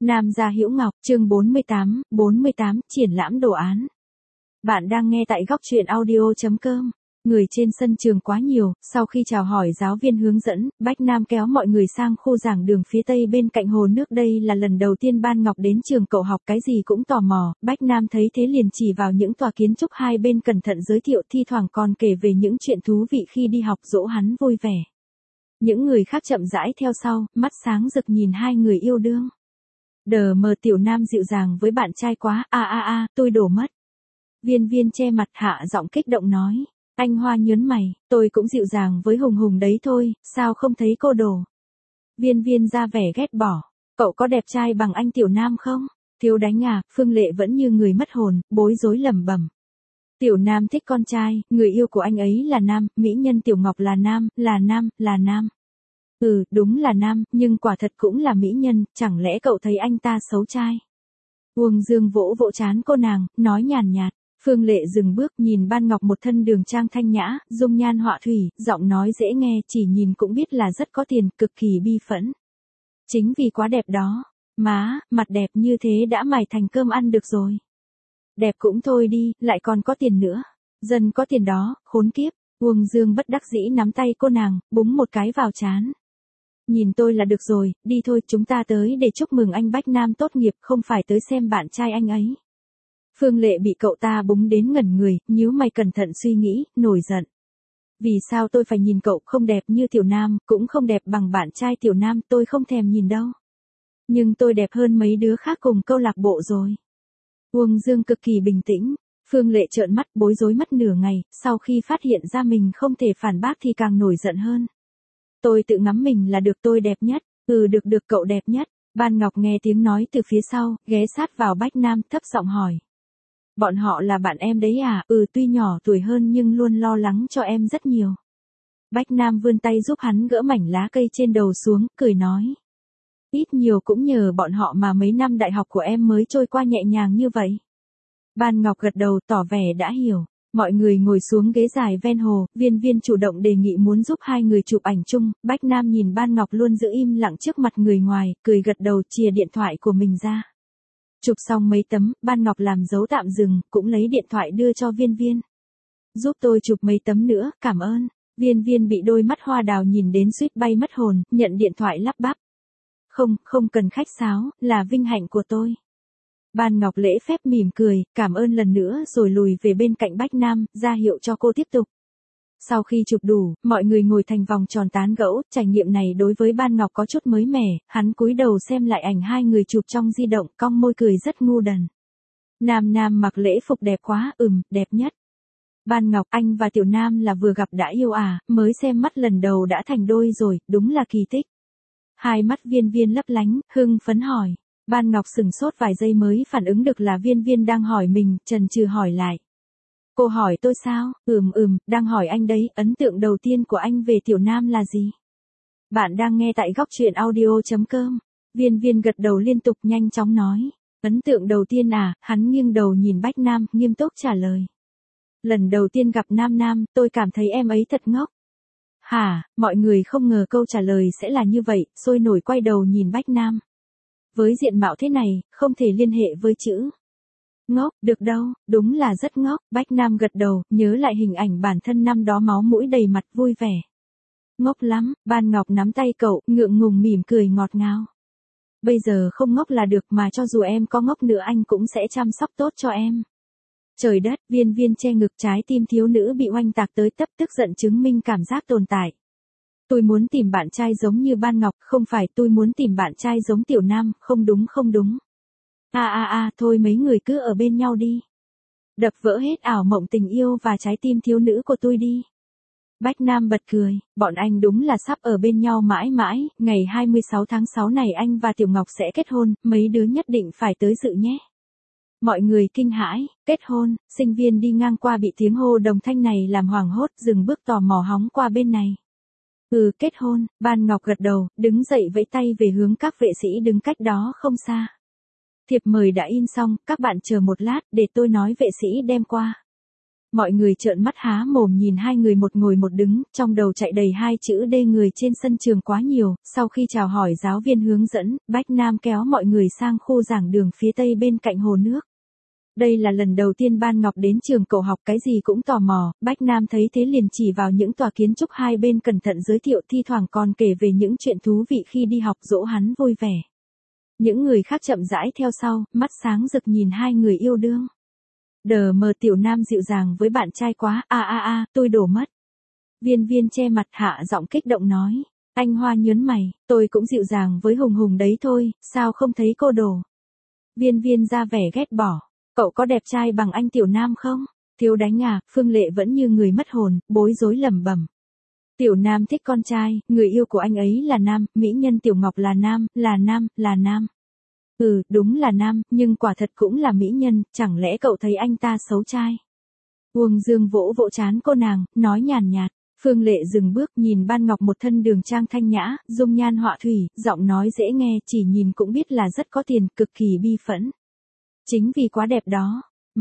Nam gia Hữu Ngọc, chương 48, triển lãm đồ án. Bạn đang nghe tại góc truyện audio.com. Người trên sân trường quá nhiều, sau khi chào hỏi giáo viên hướng dẫn, Bách Nam kéo mọi người sang khu giảng đường phía tây bên cạnh hồ nước. Đây là lần đầu tiên Ban Ngọc đến trường, cậu học cái gì cũng tò mò. Bách Nam thấy thế liền chỉ vào những tòa kiến trúc hai bên cẩn thận giới thiệu, thi thoảng còn kể về những chuyện thú vị khi đi học, dỗ hắn vui vẻ. Những người khác chậm rãi theo sau, mắt sáng rực nhìn hai người yêu đương. Đờ mờ Tiểu Nam dịu dàng với bạn trai quá, tôi đổ mất. Viên Viên che mặt hạ giọng kích động nói. Anh Hoa nhớn mày, tôi cũng dịu dàng với Hùng Hùng đấy thôi, sao không thấy cô đổ. Viên Viên ra vẻ ghét bỏ, cậu có đẹp trai bằng anh Tiểu Nam không? Thiếu đánh à, Phương Lệ vẫn như người mất hồn, bối rối lẩm bẩm. Tiểu Nam thích con trai, người yêu của anh ấy là nam, mỹ nhân Tiểu Ngọc là nam. Ừ, đúng là nam, nhưng quả thật cũng là mỹ nhân, chẳng lẽ cậu thấy anh ta xấu trai? Uông Dương vỗ vỗ trán cô nàng, nói nhàn nhạt. Phương Lệ dừng bước nhìn Ban Ngọc, một thân đường trang thanh nhã, dung nhan họa thủy, giọng nói dễ nghe, chỉ nhìn cũng biết là rất có tiền, cực kỳ bi phẫn. Chính vì quá đẹp đó, mặt đẹp như thế đã mài thành cơm ăn được rồi. Đẹp cũng thôi đi, lại còn có tiền nữa. Dân có tiền đó, khốn kiếp. Uông Dương bất đắc dĩ nắm tay cô nàng, búng một cái vào trán. Nhìn tôi là được rồi, đi thôi, chúng ta tới để chúc mừng anh Bách Nam tốt nghiệp, không phải tới xem bạn trai anh ấy. Phương Lệ bị cậu ta búng đến ngẩn người, nhíu mày cẩn thận suy nghĩ, nổi giận. Vì sao tôi phải nhìn cậu, không đẹp như Tiểu Nam, cũng không đẹp bằng bạn trai Tiểu Nam, tôi không thèm nhìn đâu. Nhưng tôi đẹp hơn mấy đứa khác cùng câu lạc bộ rồi. Uông Dương cực kỳ bình tĩnh. Phương Lệ trợn mắt, bối rối mất nửa ngày, sau khi phát hiện ra mình không thể phản bác thì càng nổi giận hơn. Tôi tự ngắm mình là được, tôi đẹp nhất. Được cậu đẹp nhất. Ban Ngọc nghe tiếng nói từ phía sau, ghé sát vào Bách Nam, thấp giọng hỏi. Bọn họ là bạn em đấy à? Tuy nhỏ tuổi hơn nhưng luôn lo lắng cho em rất nhiều. Bách Nam vươn tay giúp hắn gỡ mảnh lá cây trên đầu xuống, cười nói. Ít nhiều cũng nhờ bọn họ mà mấy năm đại học của em mới trôi qua nhẹ nhàng như vậy. Ban Ngọc gật đầu tỏ vẻ đã hiểu. Mọi người ngồi xuống ghế dài ven hồ, Viên Viên chủ động đề nghị muốn giúp hai người chụp ảnh chung. Bách Nam nhìn Ban Ngọc luôn giữ im lặng trước mặt người ngoài, cười gật đầu chìa điện thoại của mình ra. Chụp xong mấy tấm, Ban Ngọc làm dấu tạm dừng, cũng lấy điện thoại đưa cho Viên Viên. Giúp tôi chụp mấy tấm nữa, cảm ơn. Viên Viên bị đôi mắt hoa đào nhìn đến suýt bay mất hồn, nhận điện thoại lắp bắp. Không cần khách sáo, là vinh hạnh của tôi. Ban Ngọc lễ phép mỉm cười, cảm ơn lần nữa rồi lùi về bên cạnh Bách Nam, ra hiệu cho cô tiếp tục. Sau khi chụp đủ, mọi người ngồi thành vòng tròn tán gẫu, trải nghiệm này đối với Ban Ngọc có chút mới mẻ, hắn cúi đầu xem lại ảnh hai người chụp trong di động, cong môi cười rất ngu đần. Nam mặc lễ phục đẹp quá, đẹp nhất. Ban Ngọc, anh và Tiểu Nam là vừa gặp đã yêu à, mới xem mắt lần đầu đã thành đôi rồi, đúng là kỳ tích. Hai mắt Viên Viên lấp lánh, hưng phấn hỏi. Ban Ngọc sửng sốt vài giây mới phản ứng được là Viên Viên đang hỏi mình, chần chừ hỏi lại. Cô hỏi tôi sao? Đang hỏi anh đấy, ấn tượng đầu tiên của anh về Tiểu Nam là gì? Bạn đang nghe tại góc truyện audio.com. Viên Viên gật đầu liên tục nhanh chóng nói. Ấn tượng đầu tiên à, hắn nghiêng đầu nhìn Bách Nam, nghiêm túc trả lời. Lần đầu tiên gặp Nam, tôi cảm thấy em ấy thật ngốc. Hả, mọi người không ngờ câu trả lời sẽ là như vậy, sôi nổi quay đầu nhìn Bách Nam. Với diện mạo thế này, không thể liên hệ với chữ ngốc được đâu, đúng là rất ngốc. Bách Nam gật đầu, nhớ lại hình ảnh bản thân năm đó máu mũi đầy mặt vui vẻ. Ngốc lắm. Ban Ngọc nắm tay cậu, ngượng ngùng mỉm cười ngọt ngào. Bây giờ không ngốc là được, mà cho dù em có ngốc nữa anh cũng sẽ chăm sóc tốt cho em. Trời đất, Viên Viên che ngực, trái tim thiếu nữ bị oanh tạc tới tấp, tức giận chứng minh cảm giác tồn tại. Tôi muốn tìm bạn trai giống như Ban Ngọc, không phải tôi muốn tìm bạn trai giống Tiểu Nam, không đúng. Thôi mấy người cứ ở bên nhau đi. Đập vỡ hết ảo mộng tình yêu và trái tim thiếu nữ của tôi đi. Bách Nam bật cười, bọn anh đúng là sắp ở bên nhau mãi mãi, ngày 26 tháng 6 này anh và Tiểu Ngọc sẽ kết hôn, mấy đứa nhất định phải tới dự nhé. Mọi người kinh hãi, kết hôn, sinh viên đi ngang qua bị tiếng hô đồng thanh này làm hoảng hốt, dừng bước tò mò hóng qua bên này. Kết hôn. Ban Ngọc gật đầu, đứng dậy vẫy tay về hướng các vệ sĩ đứng cách đó không xa. Thiệp mời đã in xong, các bạn chờ một lát, để tôi nói vệ sĩ đem qua. Mọi người trợn mắt há mồm nhìn hai người một ngồi một đứng, trong đầu chạy đầy hai chữ đê người trên sân trường quá nhiều. Sau khi chào hỏi giáo viên hướng dẫn, Bách Nam kéo mọi người sang khu giảng đường phía tây bên cạnh hồ nước. Đây là lần đầu tiên Ban Ngọc đến trường cậu học, cái gì cũng tò mò. Bách Nam thấy thế liền chỉ vào những tòa kiến trúc hai bên cẩn thận giới thiệu, thi thoảng còn kể về những chuyện thú vị khi đi học, dỗ hắn vui vẻ. Những người khác chậm rãi theo sau, mắt sáng rực nhìn hai người yêu đương. Đờ mờ Tiểu Nam dịu dàng với bạn trai quá, tôi đổ mất. Viên Viên che mặt hạ giọng kích động nói. Anh Hoa nhớn mày, tôi cũng dịu dàng với Hùng Hùng đấy thôi, sao không thấy cô đổ. Viên Viên ra vẻ ghét bỏ. Cậu có đẹp trai bằng anh Tiểu Nam không? Thiếu đánh à? Phương Lệ vẫn như người mất hồn, bối rối lẩm bẩm. Tiểu Nam thích con trai, người yêu của anh ấy là nam, mỹ nhân Tiểu Ngọc là nam, là nam. Đúng là nam, nhưng quả thật cũng là mỹ nhân, chẳng lẽ cậu thấy anh ta xấu trai? Uông Dương vỗ vỗ trán cô nàng, nói nhàn nhạt. Phương Lệ dừng bước nhìn Ban Ngọc một thân đường trang thanh nhã, dung nhan họa thủy, giọng nói dễ nghe, chỉ nhìn cũng biết là rất có tiền, cực kỳ bi phẫn. Chính vì quá đẹp đó,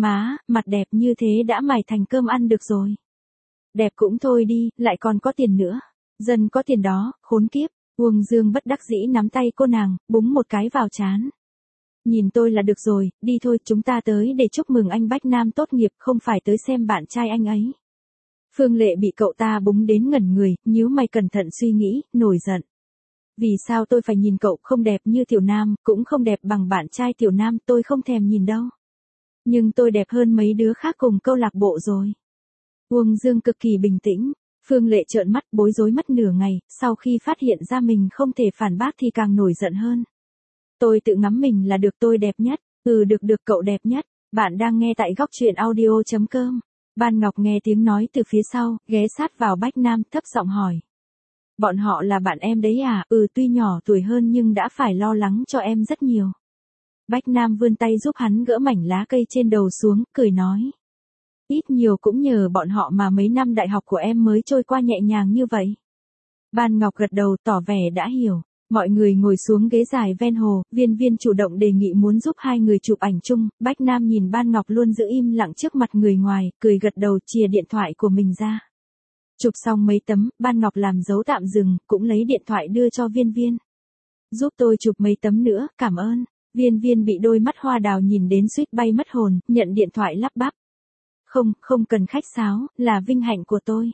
mặt đẹp như thế đã mài thành cơm ăn được rồi. Đẹp cũng thôi đi, lại còn có tiền nữa. Dân có tiền đó, khốn kiếp. Uông Dương bất đắc dĩ nắm tay cô nàng, búng một cái vào trán. Nhìn tôi là được rồi, đi thôi, chúng ta tới để chúc mừng anh Bách Nam tốt nghiệp, không phải tới xem bạn trai anh ấy. Phương Lệ bị cậu ta búng đến ngẩn người, nhíu mày cẩn thận suy nghĩ, nổi giận. Vì sao tôi phải nhìn cậu, không đẹp như Tiểu Nam, cũng không đẹp bằng bạn trai Tiểu Nam, tôi không thèm nhìn đâu. Nhưng tôi đẹp hơn mấy đứa khác cùng câu lạc bộ rồi. Uông Dương cực kỳ bình tĩnh. Phương Lệ trợn mắt bối rối mất nửa ngày, sau khi phát hiện ra mình không thể phản bác thì càng nổi giận hơn. Tôi tự ngắm mình là được, tôi đẹp nhất. Được cậu đẹp nhất. Bạn đang nghe tại góc truyện audio.com. Ban Ngọc nghe tiếng nói từ phía sau, ghé sát vào Bách Nam, thấp giọng hỏi. Bọn họ là bạn em đấy à? Tuy nhỏ tuổi hơn nhưng đã phải lo lắng cho em rất nhiều. Bách Nam vươn tay giúp hắn gỡ mảnh lá cây trên đầu xuống, cười nói. Ít nhiều cũng nhờ bọn họ mà mấy năm đại học của em mới trôi qua nhẹ nhàng như vậy. Ban Ngọc gật đầu tỏ vẻ đã hiểu. Mọi người ngồi xuống ghế dài ven hồ, Viên Viên chủ động đề nghị muốn giúp hai người chụp ảnh chung. Bách Nam nhìn Ban Ngọc luôn giữ im lặng trước mặt người ngoài, cười gật đầu chìa điện thoại của mình ra. Chụp xong mấy tấm, Ban Ngọc làm dấu tạm dừng, cũng lấy điện thoại đưa cho Viên Viên. Giúp tôi chụp mấy tấm nữa, cảm ơn. Viên Viên bị đôi mắt hoa đào nhìn đến suýt bay mất hồn, nhận điện thoại lắp bắp. Không cần khách sáo, là vinh hạnh của tôi.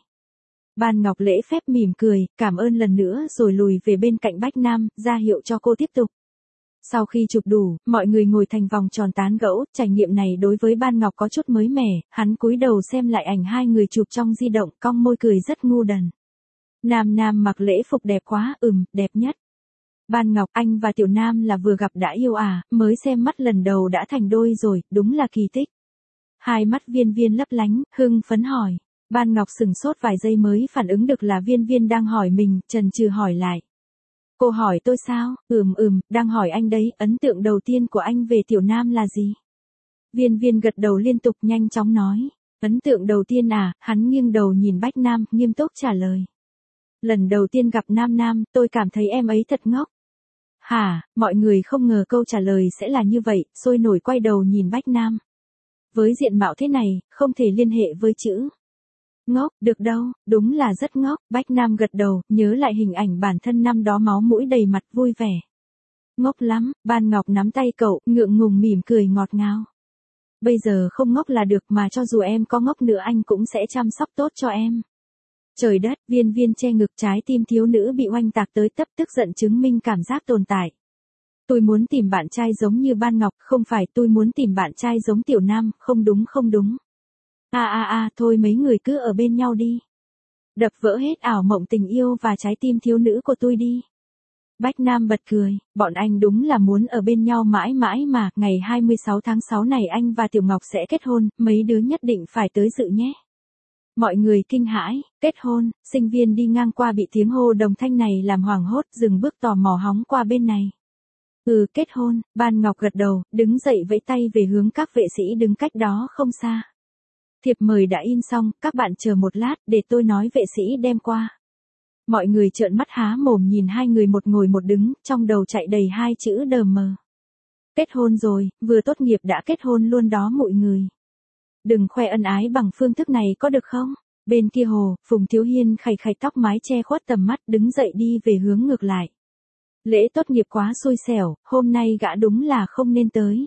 Ban Ngọc lễ phép mỉm cười, cảm ơn lần nữa rồi lùi về bên cạnh Bách Nam, ra hiệu cho cô tiếp tục. Sau khi chụp đủ, mọi người ngồi thành vòng tròn tán gẫu, trải nghiệm này đối với Ban Ngọc có chút mới mẻ, hắn cúi đầu xem lại ảnh hai người chụp trong di động, cong môi cười rất ngu đần. Nam mặc lễ phục đẹp quá, đẹp nhất. Ban Ngọc, anh và Tiểu Nam là vừa gặp đã yêu à, mới xem mắt lần đầu đã thành đôi rồi, đúng là kỳ tích. Hai mắt Viên Viên lấp lánh, hưng phấn hỏi. Ban Ngọc sửng sốt vài giây mới phản ứng được là Viên Viên đang hỏi mình, chần chừ hỏi lại. Cô hỏi tôi sao? Đang hỏi anh đấy, ấn tượng đầu tiên của anh về Tiểu Nam là gì? Viên Viên gật đầu liên tục nhanh chóng nói. Ấn tượng đầu tiên à, hắn nghiêng đầu nhìn Bách Nam, nghiêm túc trả lời. Lần đầu tiên gặp Nam, tôi cảm thấy em ấy thật ngốc. Hả, mọi người không ngờ câu trả lời sẽ là như vậy, sôi nổi quay đầu nhìn Bách Nam. Với diện mạo thế này, không thể liên hệ với chữ ngốc được đâu, đúng là rất ngốc. Bách Nam gật đầu, nhớ lại hình ảnh bản thân năm đó máu mũi đầy mặt vui vẻ. Ngốc lắm, Ban Ngọc nắm tay cậu, ngượng ngùng mỉm cười ngọt ngào. Bây giờ không ngốc là được, mà cho dù em có ngốc nữa anh cũng sẽ chăm sóc tốt cho em. Trời đất, Viên Viên che ngực, trái tim thiếu nữ bị oanh tạc tới tấp, tức giận chứng minh cảm giác tồn tại. Tôi muốn tìm bạn trai giống như Ban Ngọc, không phải, tôi muốn tìm bạn trai giống Tiểu Nam, không đúng. Thôi mấy người cứ ở bên nhau đi. Đập vỡ hết ảo mộng tình yêu và trái tim thiếu nữ của tôi đi. Bách Nam bật cười, bọn anh đúng là muốn ở bên nhau mãi mãi mà, ngày 26 tháng 6 này anh và Tiểu Ngọc sẽ kết hôn, mấy đứa nhất định phải tới dự nhé. Mọi người kinh hãi, kết hôn, sinh viên đi ngang qua bị tiếng hô đồng thanh này làm hoảng hốt, dừng bước tò mò hóng qua bên này. Kết hôn, Ban Ngọc gật đầu, đứng dậy vẫy tay về hướng các vệ sĩ đứng cách đó không xa. Thiệp mời đã in xong, các bạn chờ một lát, để tôi nói vệ sĩ đem qua. Mọi người trợn mắt há mồm nhìn hai người một ngồi một đứng, trong đầu chạy đầy hai chữ đờ mờ. Kết hôn rồi, vừa tốt nghiệp đã kết hôn luôn đó mọi người. đừng khoe ân ái bằng phương thức này có được không? Bên kia hồ, Phùng Thiếu Hiên khày khày tóc mái che khuất tầm mắt đứng dậy đi về hướng ngược lại. Lễ tốt nghiệp quá xui xẻo, hôm nay gã đúng là không nên tới.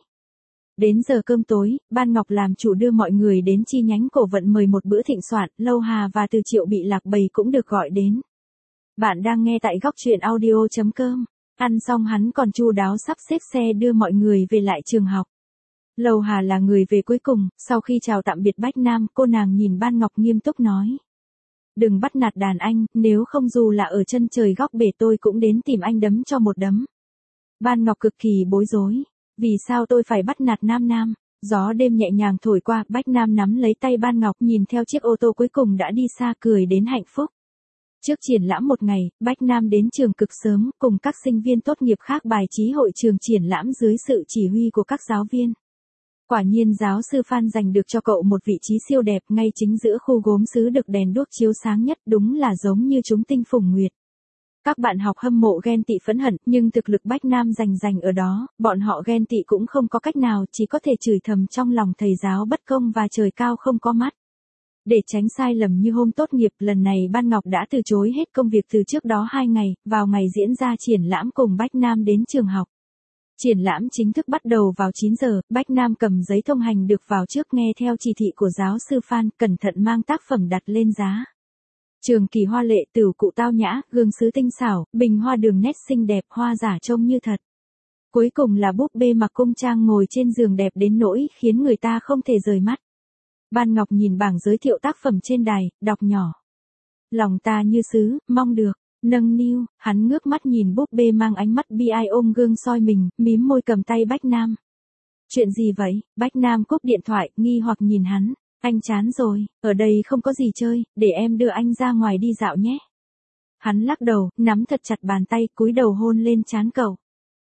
Đến giờ cơm tối, Ban Ngọc làm chủ đưa mọi người đến chi nhánh cổ vận mời một bữa thịnh soạn, Lâu Hà và Từ Triệu bị lạc bầy cũng được gọi đến. Bạn đang nghe tại góc truyện audio.com. Ăn xong hắn còn chu đáo sắp xếp xe đưa mọi người về lại trường học. Lâu Hà là người về cuối cùng, sau khi chào tạm biệt Bách Nam, cô nàng nhìn Ban Ngọc nghiêm túc nói. Đừng bắt nạt đàn anh, nếu không dù là ở chân trời góc bể tôi cũng đến tìm anh đấm cho một đấm. Ban Ngọc cực kỳ bối rối. Vì sao tôi phải bắt nạt Nam Nam? Gió đêm nhẹ nhàng thổi qua, Bách Nam nắm lấy tay Ban Ngọc nhìn theo chiếc ô tô cuối cùng đã đi xa cười đến hạnh phúc. Trước triển lãm một ngày, Bách Nam đến trường cực sớm, cùng các sinh viên tốt nghiệp khác bài trí hội trường triển lãm dưới sự chỉ huy của các giáo viên. Quả nhiên giáo sư Phan giành được cho cậu một vị trí siêu đẹp ngay chính giữa khu gốm sứ được đèn đuốc chiếu sáng nhất, đúng là giống như chúng tinh phùng nguyệt. Các bạn học hâm mộ ghen tị phẫn hận, nhưng thực lực Bách Nam giành ở đó, bọn họ ghen tị cũng không có cách nào, chỉ có thể chửi thầm trong lòng thầy giáo bất công và trời cao không có mắt. Để tránh sai lầm như hôm tốt nghiệp, lần này Ban Ngọc đã từ chối hết công việc từ trước đó 2 ngày, vào ngày diễn ra triển lãm cùng Bách Nam đến trường học. Triển lãm chính thức bắt đầu vào 9 giờ, Bách Nam cầm giấy thông hành được vào trước nghe theo chỉ thị của giáo sư Phan, cẩn thận mang tác phẩm đặt lên giá. Trường kỳ hoa lệ, tửu cụ tao nhã, gương sứ tinh xảo, bình hoa đường nét xinh đẹp, hoa giả trông như thật. Cuối cùng là búp bê mặc cung trang ngồi trên giường đẹp đến nỗi khiến người ta không thể rời mắt. Ban Ngọc nhìn bảng giới thiệu tác phẩm trên đài, đọc nhỏ. Lòng ta như sứ, mong được, nâng niu, hắn ngước mắt nhìn búp bê mang ánh mắt bi ai ôm gương soi mình, mím môi cầm tay Bách Nam. Chuyện gì vậy? Bách Nam cúp điện thoại, nghi hoặc nhìn hắn. Anh chán rồi, ở đây không có gì chơi, để em đưa anh ra ngoài đi dạo nhé. Hắn lắc đầu, nắm thật chặt bàn tay, cúi đầu hôn lên trán cậu.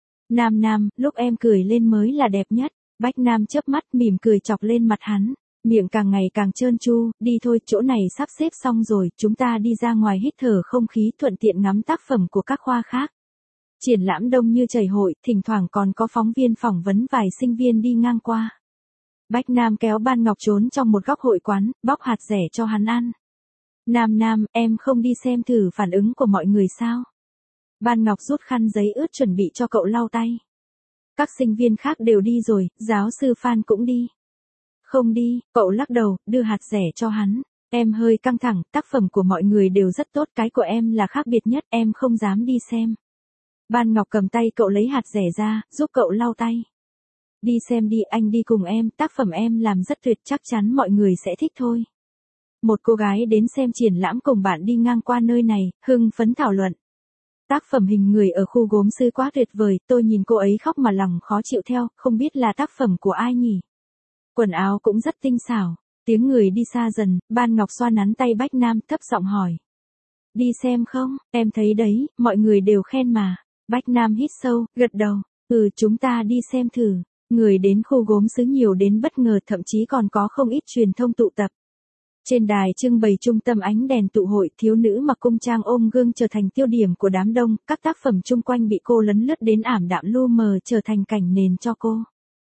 Nam Nam, lúc em cười lên mới là đẹp nhất. Bách Nam chớp mắt mỉm cười chọc lên mặt hắn. Miệng càng ngày càng trơn tru, đi thôi, chỗ này sắp xếp xong rồi, chúng ta đi ra ngoài hít thở không khí thuận tiện ngắm tác phẩm của các khoa khác. Triển lãm đông như chảy hội, thỉnh thoảng còn có phóng viên phỏng vấn vài sinh viên đi ngang qua. Bách Nam kéo Ban Ngọc trốn trong một góc hội quán, bóc hạt dẻ cho hắn ăn. Nam Nam, em không đi xem thử phản ứng của mọi người sao? Ban Ngọc rút khăn giấy ướt chuẩn bị cho cậu lau tay. Các sinh viên khác đều đi rồi, giáo sư Phan cũng đi. Không đi, cậu lắc đầu, đưa hạt dẻ cho hắn. Em hơi căng thẳng, tác phẩm của mọi người đều rất tốt, cái của em là khác biệt nhất, em không dám đi xem. Ban Ngọc cầm tay cậu lấy hạt dẻ ra, giúp cậu lau tay. Đi xem đi, anh đi cùng em, tác phẩm em làm rất tuyệt, chắc chắn mọi người sẽ thích thôi. Một cô gái đến xem triển lãm cùng bạn đi ngang qua nơi này, hưng phấn thảo luận. Tác phẩm hình người ở khu gốm sứ quá tuyệt vời, tôi nhìn cô ấy khóc mà lòng khó chịu theo, không biết là tác phẩm của ai nhỉ? Quần áo cũng rất tinh xảo. Tiếng người đi xa dần, Ban Ngọc xoa nắn tay Bách Nam thấp giọng hỏi. Đi xem không, em thấy đấy, mọi người đều khen mà. Bách Nam hít sâu, gật đầu. Chúng ta đi xem thử. Người đến khu gốm sứ nhiều đến bất ngờ, thậm chí còn có không ít truyền thông tụ tập. Trên đài trưng bày trung tâm ánh đèn tụ hội, thiếu nữ mặc cung trang ôm gương trở thành tiêu điểm của đám đông, các tác phẩm chung quanh bị cô lấn lướt đến ảm đạm lu mờ trở thành cảnh nền cho cô.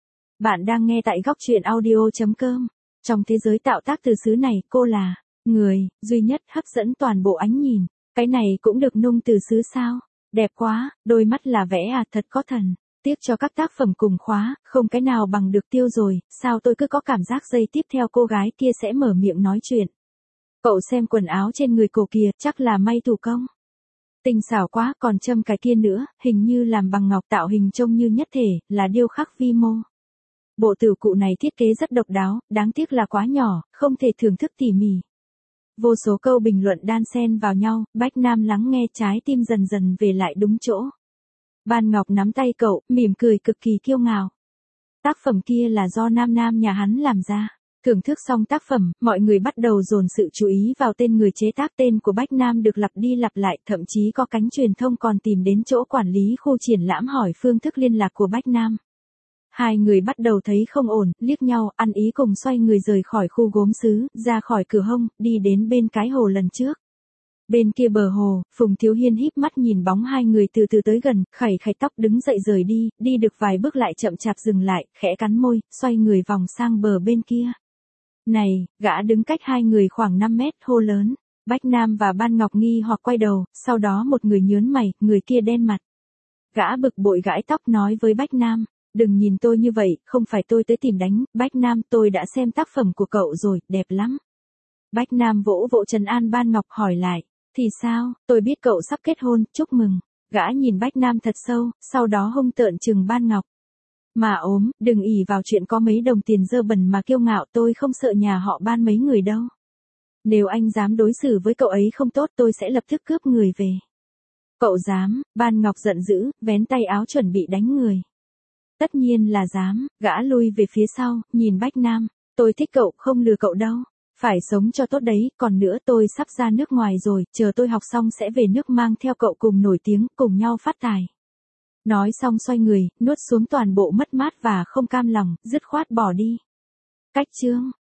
Bạn đang nghe tại góc truyện audio.com. Trong thế giới tạo tác từ xứ này, cô là người duy nhất hấp dẫn toàn bộ ánh nhìn. Cái này cũng được nung từ xứ sao? Đẹp quá, đôi mắt là vẽ à, thật có thần. Tiếc cho các tác phẩm cùng khóa, không cái nào bằng được Tiêu rồi, sao tôi cứ có cảm giác giây tiếp theo cô gái kia sẽ mở miệng nói chuyện. Cậu xem quần áo trên người cô kia, chắc là may thủ công. Tinh xảo quá, còn châm cái kia nữa, hình như làm bằng ngọc, tạo hình trông như nhất thể, là điêu khắc vi mô. Bộ tửu cụ này thiết kế rất độc đáo, đáng tiếc là quá nhỏ, không thể thưởng thức tỉ mỉ. Vô số câu bình luận đan xen vào nhau, Bách Nam lắng nghe, trái tim dần dần về lại đúng chỗ. Ban Ngọc nắm tay cậu, mỉm cười cực kỳ kiêu ngạo. Tác phẩm kia là do Nam Nam nhà hắn làm ra. Thưởng thức xong tác phẩm, mọi người bắt đầu dồn sự chú ý vào tên người chế tác. Tên của Bách Nam được lặp đi lặp lại, thậm chí có cánh truyền thông còn tìm đến chỗ quản lý khu triển lãm hỏi phương thức liên lạc của Bách Nam. Hai người bắt đầu thấy không ổn, liếc nhau, ăn ý cùng xoay người rời khỏi khu gốm sứ, ra khỏi cửa hông, đi đến bên cái hồ lần trước. Bên kia bờ hồ, Phùng Thiếu Hiên híp mắt nhìn bóng hai người từ từ tới gần, khẩy khẩy tóc đứng dậy rời đi được vài bước lại chậm chạp dừng lại, khẽ cắn môi, xoay người vòng sang bờ bên kia. Này, gã đứng cách hai người khoảng 5 mét hô lớn. Bách Nam và Ban Ngọc nghi hoặc quay đầu, sau đó một người nhớn mày, người kia đen mặt. Gã bực bội gãi tóc nói với Bách Nam, đừng nhìn tôi như vậy, không phải tôi tới tìm đánh, Bách Nam tôi đã xem tác phẩm của cậu rồi, đẹp lắm. Bách Nam vỗ vỗ trấn an Ban Ngọc hỏi lại, thì sao, tôi biết cậu sắp kết hôn, chúc mừng. Gã nhìn Bách Nam thật sâu, sau đó hung tợn trừng Ban Ngọc. Mà ốm, đừng ỷ vào chuyện có mấy đồng tiền dơ bẩn mà kiêu ngạo, tôi không sợ nhà họ Ban mấy người đâu. Nếu anh dám đối xử với cậu ấy không tốt tôi sẽ lập tức cướp người về. Cậu dám, Ban Ngọc giận dữ, vén tay áo chuẩn bị đánh người. Tất nhiên là dám, gã lui về phía sau, nhìn Bách Nam, tôi thích cậu, không lừa cậu đâu. Phải sống cho tốt đấy, còn nữa tôi sắp ra nước ngoài rồi, chờ tôi học xong sẽ về nước mang theo cậu cùng nổi tiếng, cùng nhau phát tài. Nói xong xoay người, nuốt xuống toàn bộ mất mát và không cam lòng, dứt khoát bỏ đi. Cách chương